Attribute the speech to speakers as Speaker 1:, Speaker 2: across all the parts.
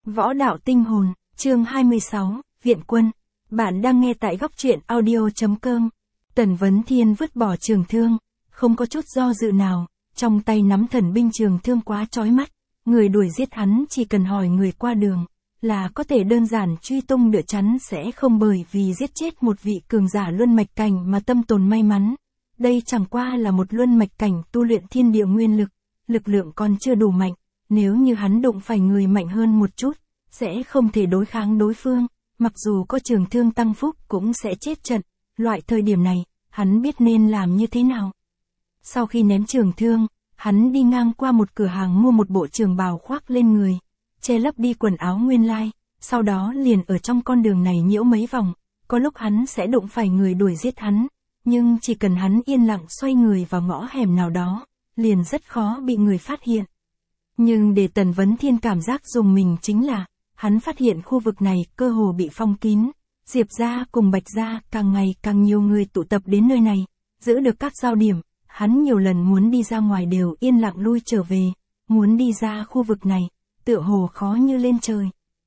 Speaker 1: Võ đạo tinh hồn, chương 26, Viện quân. Bạn đang nghe tại góc truyện audio.com. Tần Vấn Thiên vứt bỏ trường thương, không có chút do dự nào, trong tay nắm thần binh trường thương quá chói mắt. Người đuổi giết hắn chỉ cần hỏi người qua đường, là có thể đơn giản truy tung đựa chắn sẽ không bởi vì giết chết một vị cường giả luân mạch cảnh mà tâm tồn may mắn. Đây chẳng qua là một luân mạch cảnh tu luyện thiên địa nguyên lực, lực lượng còn chưa đủ mạnh. Nếu như hắn đụng phải người mạnh hơn một chút, sẽ không thể đối kháng đối phương, mặc dù có trường thương tăng phúc cũng sẽ chết trận. Loại thời điểm này, hắn biết nên làm như thế nào. Sau khi ném trường thương, hắn đi ngang qua một cửa hàng mua một bộ trường bào khoác lên người, che lấp đi quần áo nguyên lai, sau đó liền ở trong con đường này nhiễu mấy vòng, có lúc hắn sẽ đụng phải người đuổi giết hắn, nhưng chỉ cần hắn yên lặng xoay người vào ngõ hẻm nào đó, liền rất khó bị người phát hiện. Nhưng để Tần Vấn Thiên cảm giác rùng mình chính là, hắn phát hiện khu vực này cơ hồ bị phong kín, Diệp gia cùng Bạch gia càng ngày càng nhiều người tụ tập đến nơi này, giữ được các giao điểm, hắn nhiều lần muốn đi ra ngoài đều yên lặng lui trở về, muốn đi ra khu vực này, tựa hồ khó như lên trời.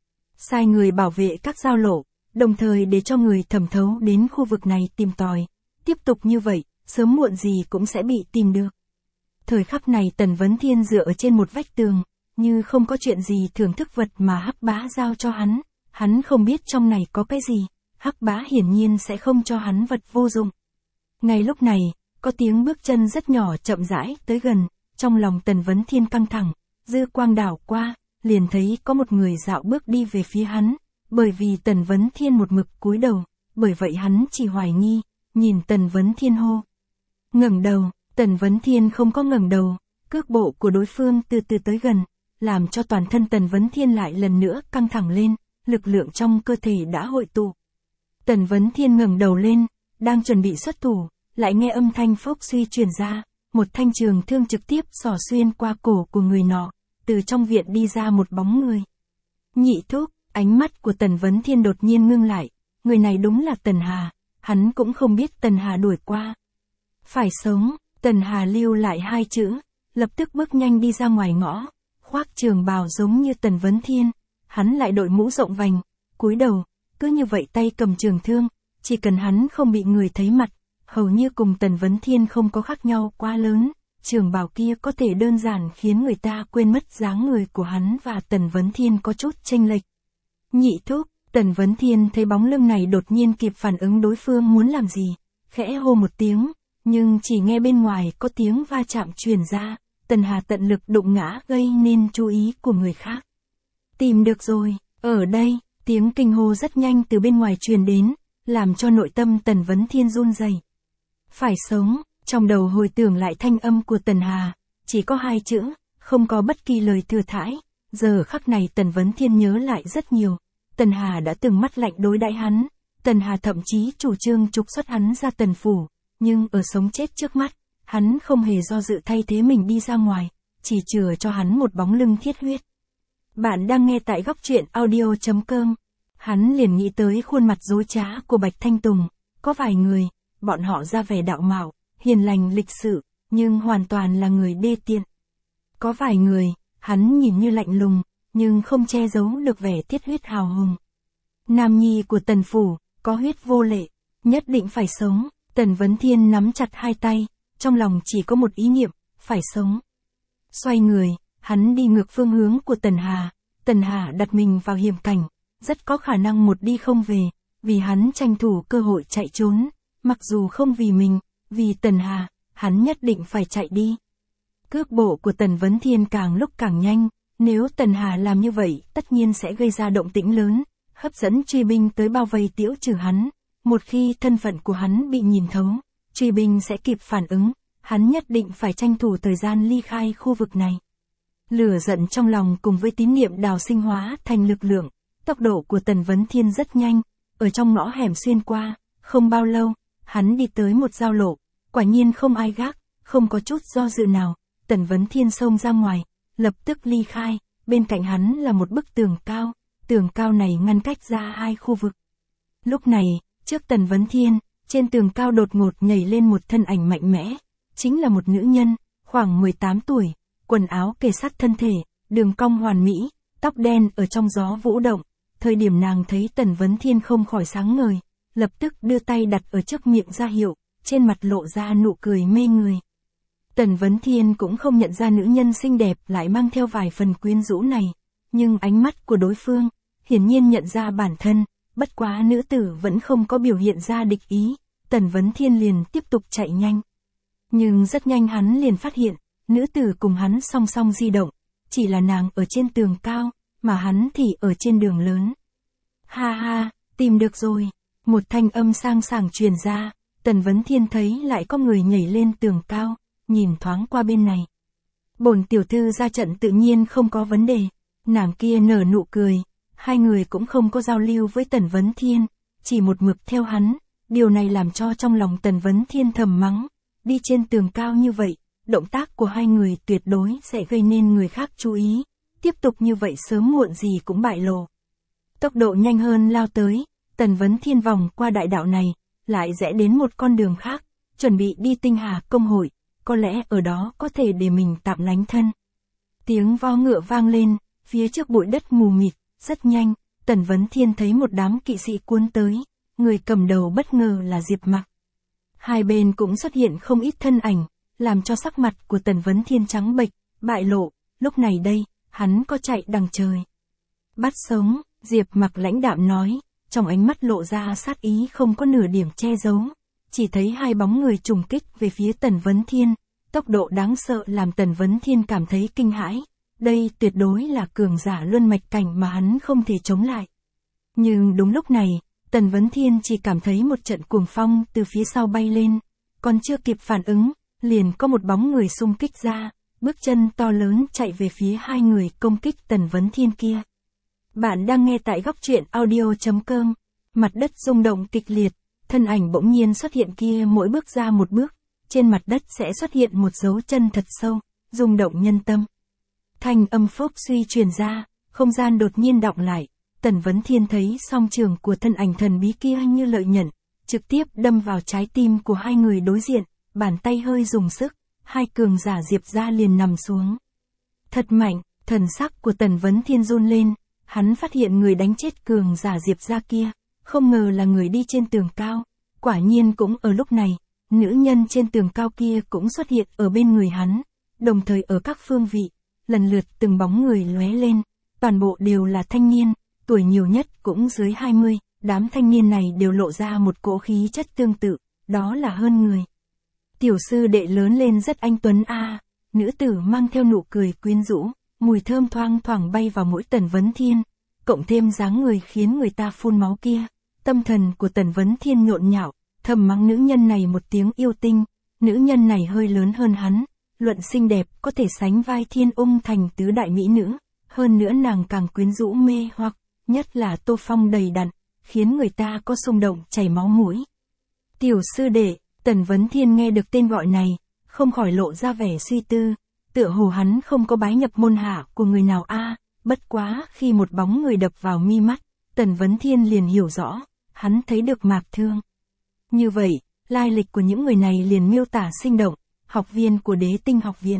Speaker 1: Sai người bảo vệ các giao lộ, đồng thời để cho người thẩm thấu đến khu vực này tìm tòi, tiếp tục như vậy, sớm muộn gì cũng sẽ bị tìm được. Thời khắc này Tần Vấn Thiên dựa ở trên một vách tường, như không có chuyện gì thưởng thức vật mà Hắc Bá giao cho hắn không biết trong này có cái gì, Hắc Bá hiển nhiên sẽ không cho hắn vật vô dụng. Ngay lúc này, có tiếng bước chân rất nhỏ chậm rãi tới gần, trong lòng Tần Vấn Thiên căng thẳng, dư quang đảo qua, liền thấy có một người dạo bước đi về phía hắn, bởi vì Tần Vấn Thiên một mực cúi đầu, bởi vậy hắn chỉ hoài nghi, nhìn Tần Vấn Thiên hô. Ngẩng đầu. Tần Vấn Thiên không có ngẩng đầu, cước bộ của đối phương từ từ tới gần, làm cho toàn thân Tần Vấn Thiên lại lần nữa căng thẳng lên, lực lượng trong cơ thể đã hội tụ. Tần Vấn Thiên ngẩng đầu lên, đang chuẩn bị xuất thủ, lại nghe âm thanh phốc suy truyền ra, một thanh trường thương trực tiếp xỏ xuyên qua cổ của người nọ, từ trong viện đi ra một bóng người. Nhị thúc, ánh mắt của Tần Vấn Thiên đột nhiên ngưng lại, người này đúng là Tần Hà, hắn cũng không biết Tần Hà đuổi qua. Phải sống. Tần Hà lưu lại hai chữ, lập tức bước nhanh đi ra ngoài ngõ, khoác trường bào giống như Tần Vấn Thiên, hắn lại đội mũ rộng vành, cúi đầu, cứ như vậy tay cầm trường thương, chỉ cần hắn không bị người thấy mặt, hầu như cùng Tần Vấn Thiên không có khác nhau quá lớn, trường bào kia có thể đơn giản khiến người ta quên mất dáng người của hắn và Tần Vấn Thiên có chút chênh lệch. Nhị thúc, Tần Vấn Thiên thấy bóng lưng này đột nhiên kịp phản ứng đối phương muốn làm gì, khẽ hô một tiếng. Nhưng chỉ nghe bên ngoài có tiếng va chạm truyền ra, Tần Hà tận lực đụng ngã gây nên chú ý của người khác. Tìm được rồi, ở đây, tiếng kinh hô rất nhanh từ bên ngoài truyền đến, làm cho nội tâm Tần Vấn Thiên run rẩy. Phải sống, trong đầu hồi tưởng lại thanh âm của Tần Hà, chỉ có hai chữ, không có bất kỳ lời thừa thãi, giờ khắc này Tần Vấn Thiên nhớ lại rất nhiều. Tần Hà đã từng mắt lạnh đối đãi hắn, Tần Hà thậm chí chủ trương trục xuất hắn ra Tần phủ. Nhưng ở sống chết trước mắt, hắn không hề do dự thay thế mình đi ra ngoài, chỉ chừa cho hắn một bóng lưng thiết huyết. Bạn đang nghe tại góc truyện audio.com. Hắn liền nghĩ tới khuôn mặt dối trá của Bạch Thanh Tùng, có vài người, bọn họ ra vẻ đạo mạo, hiền lành lịch sự, nhưng hoàn toàn là người đê tiện. Có vài người, hắn nhìn như lạnh lùng, nhưng không che giấu được vẻ thiết huyết hào hùng. Nam nhi của Tần phủ, có huyết vô lệ, nhất định phải sống. Tần Vấn Thiên nắm chặt hai tay, trong lòng chỉ có một ý niệm, phải sống. Xoay người, hắn đi ngược phương hướng của Tần Hà đặt mình vào hiểm cảnh, rất có khả năng một đi không về, vì hắn tranh thủ cơ hội chạy trốn, mặc dù không vì mình, vì Tần Hà, hắn nhất định phải chạy đi. Cước bộ của Tần Vấn Thiên càng lúc càng nhanh, nếu Tần Hà làm như vậy tất nhiên sẽ gây ra động tĩnh lớn, hấp dẫn truy binh tới bao vây tiễu trừ hắn. Một khi thân phận của hắn bị nhìn thấu, truy binh sẽ kịp phản ứng, hắn nhất định phải tranh thủ thời gian ly khai khu vực này. Lửa giận trong lòng cùng với tín niệm đào sinh hóa thành lực lượng, tốc độ của Tần Vấn Thiên rất nhanh, ở trong ngõ hẻm xuyên qua, không bao lâu, hắn đi tới một giao lộ, quả nhiên không ai gác, không có chút do dự nào, Tần Vấn Thiên xông ra ngoài, lập tức ly khai, bên cạnh hắn là một bức tường cao này ngăn cách ra hai khu vực. Lúc này, trước Tần Vấn Thiên, trên tường cao đột ngột nhảy lên một thân ảnh mạnh mẽ, chính là một nữ nhân, khoảng 18 tuổi, quần áo kề sát thân thể, đường cong hoàn mỹ, tóc đen ở trong gió vũ động, thời điểm nàng thấy Tần Vấn Thiên không khỏi sáng ngời, lập tức đưa tay đặt ở trước miệng ra hiệu, trên mặt lộ ra nụ cười mê người. Tần Vấn Thiên cũng không nhận ra nữ nhân xinh đẹp lại mang theo vài phần quyến rũ này, nhưng ánh mắt của đối phương, hiển nhiên nhận ra bản thân, bất quá nữ tử vẫn không có biểu hiện ra địch ý, Tần Vấn Thiên liền tiếp tục chạy nhanh. Nhưng rất nhanh hắn liền phát hiện, nữ tử cùng hắn song song di động, chỉ là nàng ở trên tường cao, mà hắn thì ở trên đường lớn. Ha ha, tìm được rồi, một thanh âm sang sảng truyền ra, Tần Vấn Thiên thấy lại có người nhảy lên tường cao, nhìn thoáng qua bên này. Bổn tiểu thư ra trận tự nhiên không có vấn đề, nàng kia nở nụ cười, hai người cũng không có giao lưu với Tần Vấn Thiên, chỉ một mực theo hắn, điều này làm cho trong lòng Tần Vấn Thiên thầm mắng, đi trên tường cao như vậy, động tác của hai người tuyệt đối sẽ gây nên người khác chú ý, tiếp tục như vậy sớm muộn gì cũng bại lộ. Tốc độ nhanh hơn lao tới, Tần Vấn Thiên vòng qua đại đạo này, lại rẽ đến một con đường khác, chuẩn bị đi Tinh Hà Công hội, có lẽ ở đó có thể để mình tạm lánh thân. Tiếng vo ngựa vang lên, phía trước bụi đất mù mịt, rất nhanh, Tần Vấn Thiên thấy một đám kỵ sĩ cuốn tới, người cầm đầu bất ngờ là Diệp Mặc. Hai bên cũng xuất hiện không ít thân ảnh, làm cho sắc mặt của Tần Vấn Thiên trắng bệch, bại lộ, lúc này đây, hắn có chạy đằng trời. Bắt sống, Diệp Mặc lãnh đạm nói, trong ánh mắt lộ ra sát ý không có nửa điểm che giấu, chỉ thấy hai bóng người trùng kích về phía Tần Vấn Thiên, tốc độ đáng sợ làm Tần Vấn Thiên cảm thấy kinh hãi, đây tuyệt đối là cường giả luân mạch cảnh mà hắn không thể chống lại. Nhưng đúng lúc này, Tần Vấn Thiên chỉ cảm thấy một trận cuồng phong từ phía sau bay lên, còn chưa kịp phản ứng, liền có một bóng người xung kích ra, bước chân to lớn chạy về phía hai người công kích Tần Vấn Thiên kia. Bạn đang nghe tại góc truyện audio.com, mặt đất rung động kịch liệt, thân ảnh bỗng nhiên xuất hiện kia mỗi bước ra một bước, trên mặt đất sẽ xuất hiện một dấu chân thật sâu, rung động nhân tâm. Thanh âm phốc suy truyền ra, không gian đột nhiên đọng lại, Tần Vấn Thiên thấy song trường của thân ảnh thần bí kia như lợi nhận, trực tiếp đâm vào trái tim của hai người đối diện, bàn tay hơi dùng sức, hai cường giả Diệp gia liền nằm xuống. Thật mạnh, thần sắc của Tần Vấn Thiên run lên, hắn phát hiện người đánh chết cường giả Diệp gia kia, không ngờ là người đi trên tường cao, quả nhiên cũng ở lúc này, nữ nhân trên tường cao kia cũng xuất hiện ở bên người hắn, đồng thời ở các phương vị, lần lượt từng bóng người lóe lên, toàn bộ đều là thanh niên, tuổi nhiều nhất cũng dưới 20, đám thanh niên này đều lộ ra một cỗ khí chất tương tự, đó là hơn người. Tiểu sư đệ lớn lên rất anh tuấn a, nữ tử mang theo nụ cười quyến rũ, mùi thơm thoang thoảng bay vào mũi Tần Vấn Thiên, cộng thêm dáng người khiến người ta phun máu kia, tâm thần của Tần Vấn Thiên nhộn nhạo, thầm mắng nữ nhân này một tiếng yêu tinh, nữ nhân này hơi lớn hơn hắn, luận xinh đẹp có thể sánh vai Thiên Ung Thành tứ đại mỹ nữ, hơn nữa nàng càng quyến rũ mê hoặc, nhất là tô phong đầy đặn, khiến người ta có xung động chảy máu mũi. Tiểu sư đệ, Tần Vấn Thiên nghe được tên gọi này, không khỏi lộ ra vẻ suy tư, tựa hồ hắn không có bái nhập môn hạ của người nào a, bất quá khi một bóng người đập vào mi mắt, Tần Vấn Thiên liền hiểu rõ, hắn thấy được Mạc Thương. Như vậy, lai lịch của những người này liền miêu tả sinh động, học viên của Đế Tinh học viện.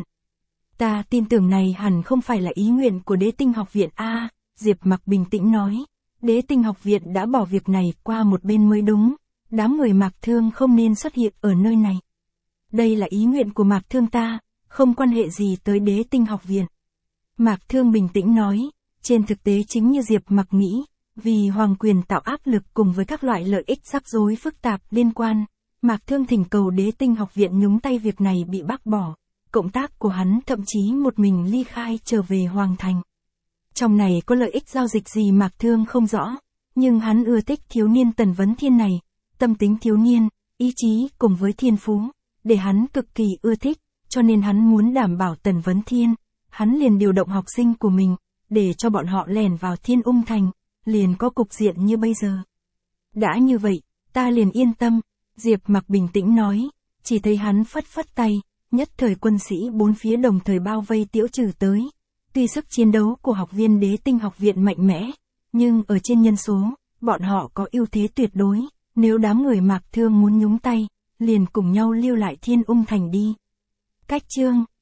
Speaker 1: Ta tin tưởng này hẳn không phải là ý nguyện của Đế Tinh học viện a, Diệp Mặc bình tĩnh nói, Đế Tinh học viện đã bỏ việc này qua một bên mới đúng, đám người Mạc Thương không nên xuất hiện ở nơi này. Đây là ý nguyện của Mạc Thương ta, không quan hệ gì tới Đế Tinh học viện. Mạc Thương bình tĩnh nói, trên thực tế chính như Diệp Mặc nghĩ, vì hoàng quyền tạo áp lực cùng với các loại lợi ích rắc rối phức tạp liên quan, Mạc Thương thỉnh cầu Đế Tinh học viện nhúng tay việc này bị bác bỏ, cộng tác của hắn thậm chí một mình ly khai trở về Hoàng Thành. Trong này có lợi ích giao dịch gì Mạc Thương không rõ, nhưng hắn ưa thích thiếu niên Tần Vấn Thiên này, tâm tính thiếu niên, ý chí cùng với thiên phú, để hắn cực kỳ ưa thích, cho nên hắn muốn đảm bảo Tần Vấn Thiên, hắn liền điều động học sinh của mình, để cho bọn họ lẻn vào Thiên Ung Thành, liền có cục diện như bây giờ. Đã như vậy, ta liền yên tâm, Diệp Mặc bình tĩnh nói, chỉ thấy hắn phất phất tay, nhất thời quân sĩ bốn phía đồng thời bao vây Tiễu Trừ tới. Tuy sức chiến đấu của học viên Đế Tinh học viện mạnh mẽ, nhưng ở trên nhân số, bọn họ có ưu thế tuyệt đối, nếu đám người Mạc Thương muốn nhúng tay, liền cùng nhau lưu lại Thiên Ung Thành đi. Cách chương